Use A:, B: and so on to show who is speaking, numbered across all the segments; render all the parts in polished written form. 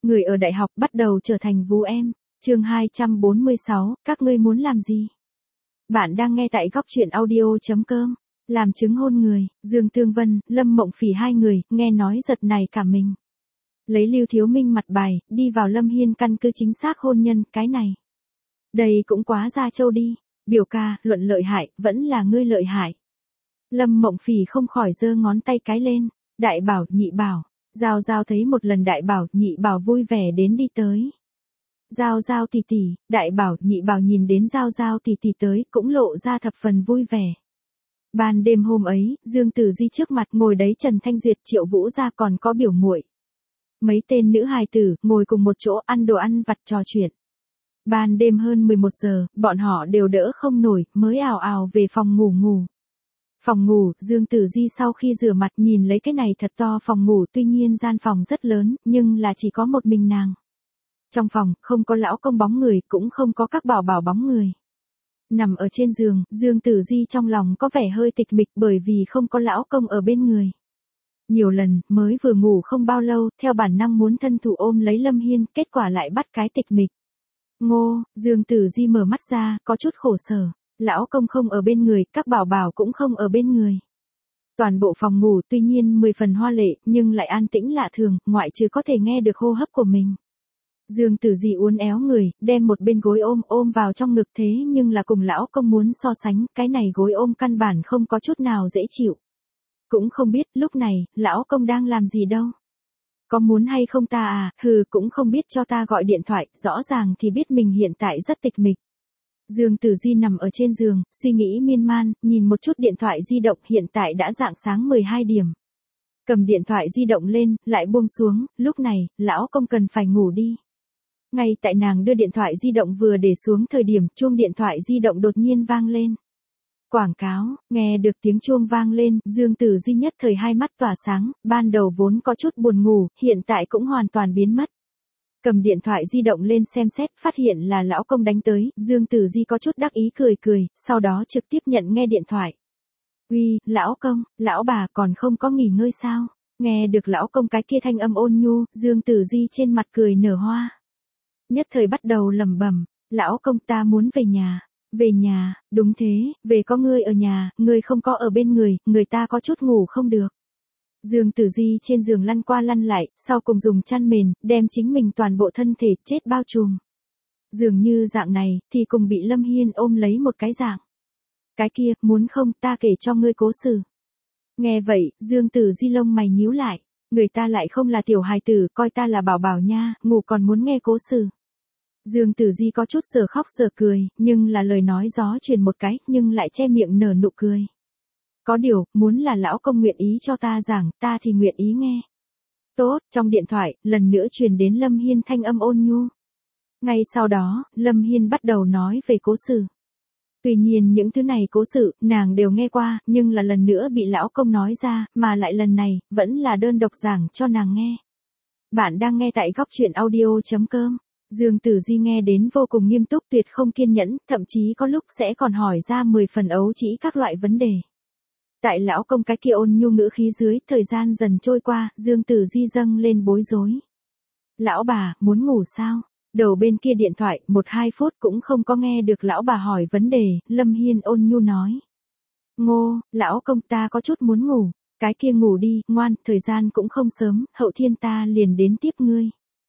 A: Người ở đại học bắt đầu trở thành vú em. Chương 246, các ngươi muốn làm gì? Bạn đang nghe tại góc truyện audio.com. Làm chứng hôn người, Dương Tương Vân, Lâm Mộng Phỉ hai người, nghe nói giật này cả mình. Lấy Lưu Thiếu Minh mặt bài, đi vào Lâm Hiên căn cứ chính xác hôn nhân, cái này. Đây cũng quá ra châu đi. Biểu ca, luận lợi hại, vẫn là ngươi lợi hại. Lâm Mộng Phỉ không khỏi giơ ngón tay cái lên. Đại bảo, nhị bảo. Giao Giao thấy một lần đại bảo, nhị bảo vui vẻ đến đi tới. Giao Giao tỷ tỷ, đại bảo, nhị bảo nhìn đến Giao Giao tỷ tỷ tới, cũng lộ ra thập phần vui vẻ. Ban đêm hôm ấy, Dương Tử Di trước mặt ngồi đấy Trần Thanh Duyệt, Triệu Vũ gia còn có biểu muội. Mấy tên nữ hài tử, ngồi cùng một chỗ ăn đồ ăn vặt trò chuyện. Ban đêm hơn 11 giờ, bọn họ đều đỡ không nổi, mới ào ào về phòng ngủ. Phòng ngủ, Dương Tử Di sau khi rửa mặt nhìn lấy cái này thật to phòng ngủ, tuy nhiên gian phòng rất lớn, nhưng là chỉ có một mình nàng. Trong phòng, không có lão công bóng người, cũng không có các bảo bảo bóng người. Nằm ở trên giường, Dương Tử Di trong lòng có vẻ hơi tịch mịch bởi vì không có lão công ở bên người. Nhiều lần, mới vừa ngủ không bao lâu, theo bản năng muốn thân thủ ôm lấy Lâm Hiên, kết quả lại bắt cái tịch mịch. Ngô, Dương Tử Di mở mắt ra, có chút khổ sở. Lão công không ở bên người, các bảo bảo cũng không ở bên người. Toàn bộ phòng ngủ tuy nhiên 10 phần hoa lệ, nhưng lại an tĩnh lạ thường, ngoại trừ có thể nghe được hô hấp của mình. Dương Tử Di uốn éo người, đem một bên gối ôm vào trong ngực, thế nhưng là cùng lão công muốn so sánh, cái này gối ôm căn bản không có chút nào dễ chịu. Cũng không biết, lúc này, lão công đang làm gì đâu. Có muốn hay không ta à, cũng không biết cho ta gọi điện thoại, rõ ràng thì biết mình hiện tại rất tịch mịch. Dương Tử Di nằm ở trên giường, suy nghĩ miên man, nhìn một chút điện thoại di động, hiện tại đã rạng sáng 12 điểm. Cầm điện thoại di động lên, lại buông xuống, lúc này, lão công cần phải ngủ đi. Ngay tại nàng đưa điện thoại di động vừa để xuống thời điểm, chuông điện thoại di động đột nhiên vang lên. Quảng cáo, nghe được tiếng chuông vang lên, Dương Tử Di nhất thời hai mắt tỏa sáng, ban đầu vốn có chút buồn ngủ, hiện tại cũng hoàn toàn biến mất. Cầm điện thoại di động lên xem xét, phát hiện là lão công đánh tới, Dương Tử Di có chút đắc ý cười, sau đó trực tiếp nhận nghe điện thoại. Uy, lão công, lão bà còn không có nghỉ ngơi sao? Nghe được lão công cái kia thanh âm ôn nhu, Dương Tử Di trên mặt cười nở hoa. Nhất thời bắt đầu lẩm bẩm, lão công ta muốn về nhà. Về nhà, đúng thế, về có ngươi ở nhà, ngươi không có ở bên người ta có chút ngủ không được. Dương Tử Di trên giường lăn qua lăn lại, sau cùng dùng chăn mền, đem chính mình toàn bộ thân thể chết bao trùm. Dường như dạng này, thì cùng bị Lâm Hiên ôm lấy một cái dạng. Cái kia, muốn không ta kể cho ngươi cố sự. Nghe vậy, Dương Tử Di lông mày nhíu lại, người ta lại không là tiểu hài tử, coi ta là bảo bảo nha, ngủ còn muốn nghe cố sự. Dương Tử Di có chút giờ khóc giờ cười, nhưng là lời nói gió truyền một cái, nhưng lại che miệng nở nụ cười. Có điều, muốn là lão công nguyện ý cho ta giảng, ta thì nguyện ý nghe. Tốt, trong điện thoại, lần nữa truyền đến Lâm Hiên thanh âm ôn nhu. Ngay sau đó, Lâm Hiên bắt đầu nói về cố sự. Tuy nhiên những thứ này cố sự, nàng đều nghe qua, nhưng là lần nữa bị lão công nói ra, mà lại lần này, vẫn là đơn độc giảng cho nàng nghe. Bạn đang nghe tại góc truyện audio.com. Dương Tử Di nghe đến vô cùng nghiêm túc, tuyệt không kiên nhẫn, thậm chí có lúc sẽ còn hỏi ra 10 phần ấu trĩ các loại vấn đề. Tại lão công cái kia ôn nhu ngữ khí dưới, thời gian dần trôi qua, Dương Tử Di dâng lên bối rối. Lão bà, muốn ngủ sao? Đầu bên kia điện thoại, 1-2 phút cũng không có nghe được lão bà hỏi vấn đề, Lâm Hiên ôn nhu nói. Ngô, lão công ta có chút muốn ngủ, cái kia ngủ đi, ngoan, thời gian cũng không sớm, hậu thiên ta liền đến tiếp ngươi.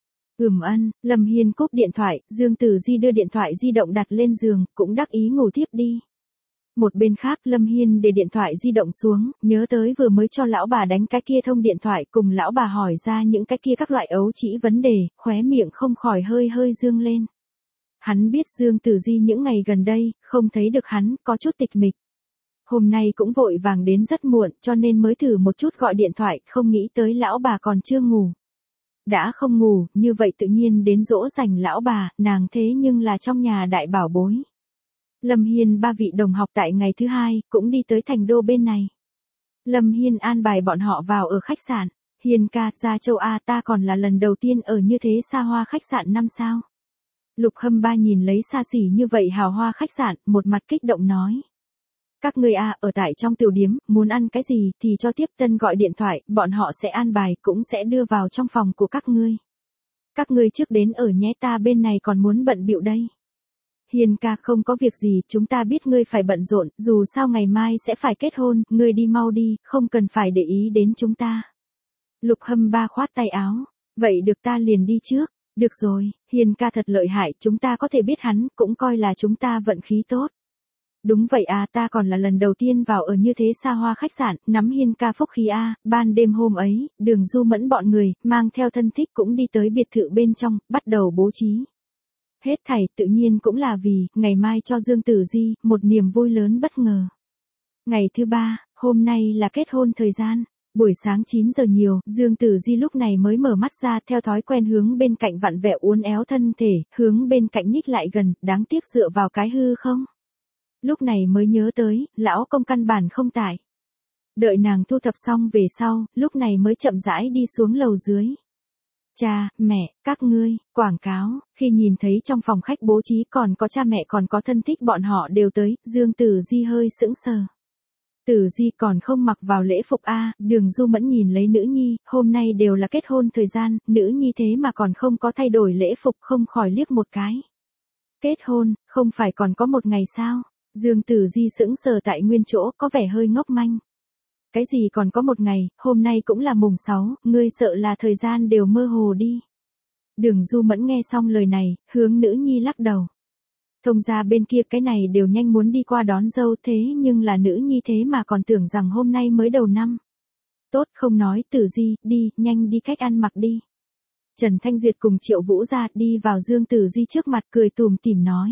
A: Lâm Hiên cúp điện thoại, Dương Tử Di đưa điện thoại di động đặt lên giường, cũng đắc ý ngủ tiếp đi. Một bên khác, Lâm Hiên để điện thoại di động xuống, nhớ tới vừa mới cho lão bà đánh cái kia thông điện thoại, cùng lão bà hỏi ra những cái kia các loại ấu trĩ vấn đề, khóe miệng không khỏi hơi dương lên. Hắn biết Dương Tử Di những ngày gần đây, không thấy được hắn, có chút tịch mịch. Hôm nay cũng vội vàng đến rất muộn, cho nên mới thử một chút gọi điện thoại, không nghĩ tới lão bà còn chưa ngủ. Đã không ngủ, như vậy tự nhiên đến dỗ dành lão bà, nàng thế nhưng là trong nhà đại bảo bối. Lâm Hiên ba vị đồng học tại ngày thứ hai, cũng đi tới thành đô bên này. Lâm Hiên an bài bọn họ vào ở khách sạn. Hiên ca, ra châu A ta còn là lần đầu tiên ở như thế xa hoa khách sạn 5 sao. Lục Hâm Ba nhìn lấy xa xỉ như vậy hào hoa khách sạn, một mặt kích động nói. Các ngươi ở tại trong tiểu điếm, muốn ăn cái gì thì cho tiếp tân gọi điện thoại, bọn họ sẽ an bài, cũng sẽ đưa vào trong phòng của các ngươi. các ngươi trước đến ở nhé, ta bên này còn muốn bận bịu đây. Hiền ca, không có việc gì, chúng ta biết ngươi phải bận rộn, dù sao ngày mai sẽ phải kết hôn, ngươi đi mau đi, không cần phải để ý đến chúng ta. Lục Hâm Ba khoát tay áo, vậy được, ta liền đi trước. Được rồi, Hiền ca thật lợi hại, chúng ta có thể biết hắn, cũng coi là chúng ta vận khí tốt. Đúng vậy à, ta còn là lần đầu tiên vào ở như thế xa hoa khách sạn, nắm Hiên ca phúc khí a. Ban đêm hôm ấy, Đường Du Mẫn bọn người, mang theo thân thích cũng đi tới biệt thự bên trong, bắt đầu bố trí. Hết thảy tự nhiên cũng là vì, ngày mai cho Dương Tử Di, một niềm vui lớn bất ngờ. Ngày thứ 3, hôm nay là kết hôn thời gian. Buổi sáng 9 giờ nhiều, Dương Tử Di lúc này mới mở mắt ra, theo thói quen hướng bên cạnh vặn vẹo uốn éo thân thể, hướng bên cạnh nhích lại gần, đáng tiếc dựa vào cái hư không. Lúc này mới nhớ tới, lão công căn bản không tại. Đợi nàng thu thập xong về sau, lúc này mới chậm rãi đi xuống lầu dưới. Cha, mẹ, các ngươi, quảng cáo, khi nhìn thấy trong phòng khách bố trí còn có cha mẹ còn có thân thích bọn họ đều tới, Dương Tử Di hơi sững sờ. Tử Di còn không mặc vào lễ phục a. Đường Du Mẫn nhìn lấy nữ nhi, hôm nay đều là kết hôn thời gian, nữ nhi thế mà còn không có thay đổi lễ phục, không khỏi liếc một cái. Kết hôn, không phải còn có một ngày sao? Dương Tử Di sững sờ tại nguyên chỗ, có vẻ hơi ngốc manh. Cái gì còn có một ngày, hôm nay cũng là mùng 6, ngươi sợ là thời gian đều mơ hồ đi. Đường Du Mẫn nghe xong lời này, hướng nữ nhi lắc đầu. Thông ra bên kia cái này đều nhanh muốn đi qua đón dâu, thế nhưng là nữ nhi thế mà còn tưởng rằng hôm nay mới đầu năm. Tốt, không nói, Tử Di, đi, nhanh đi cách ăn mặc đi. Trần Thanh Duyệt cùng Triệu Vũ ra đi vào Dương Tử Di trước mặt, cười tủm tỉm nói.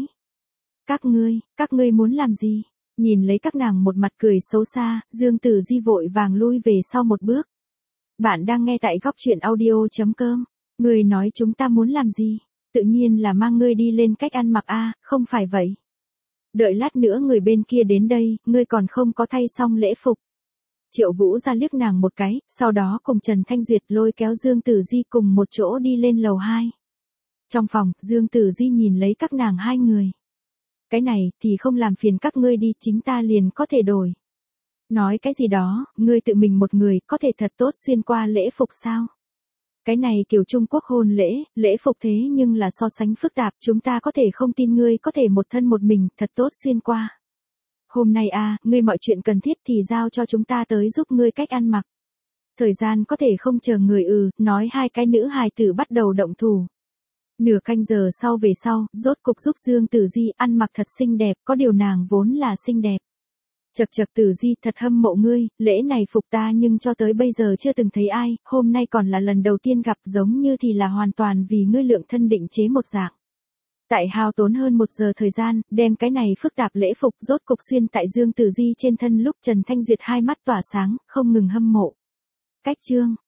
A: Các ngươi muốn làm gì? Nhìn lấy các nàng một mặt cười xấu xa, Dương Tử Di vội vàng lui về sau một bước. Bạn đang nghe tại góc truyện audio.com. Ngươi nói chúng ta muốn làm gì? Tự nhiên là mang ngươi đi lên cách ăn mặc a, không phải vậy. Đợi lát nữa người bên kia đến đây, ngươi còn không có thay xong lễ phục. Triệu Vũ ra liếc nàng một cái, sau đó cùng Trần Thanh Duyệt lôi kéo Dương Tử Di cùng một chỗ đi lên lầu 2. Trong phòng, Dương Tử Di nhìn lấy các nàng hai người. Cái này, thì không làm phiền các ngươi đi, chính ta liền có thể đổi. Nói cái gì đó, ngươi tự mình một người, có thể thật tốt xuyên qua lễ phục sao? Cái này kiểu Trung Quốc hôn lễ phục thế nhưng là so sánh phức tạp, chúng ta có thể không tin ngươi có thể một thân một mình, thật tốt xuyên qua. Hôm nay ngươi mọi chuyện cần thiết thì giao cho chúng ta tới giúp ngươi cách ăn mặc. Thời gian có thể không chờ người nói hai cái nữ hài tử bắt đầu động thủ. Nửa canh giờ sau về sau, rốt cục giúp Dương Tử Di ăn mặc thật xinh đẹp, có điều nàng vốn là xinh đẹp. Chật Tử Di, thật hâm mộ ngươi, lễ này phục ta nhưng cho tới bây giờ chưa từng thấy ai, hôm nay còn là lần đầu tiên gặp, giống như thì là hoàn toàn vì ngươi lượng thân định chế một dạng. Tại hao tốn hơn 1 giờ thời gian, đem cái này phức tạp lễ phục rốt cục xuyên tại Dương Tử Di trên thân, lúc Trần Thanh Duyệt hai mắt tỏa sáng, không ngừng hâm mộ. Cách chương